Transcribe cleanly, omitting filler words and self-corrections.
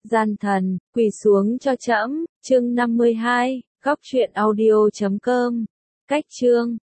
Gian thần, quỳ xuống cho trẫm, chương 52, góc truyện audio.com. Cách chương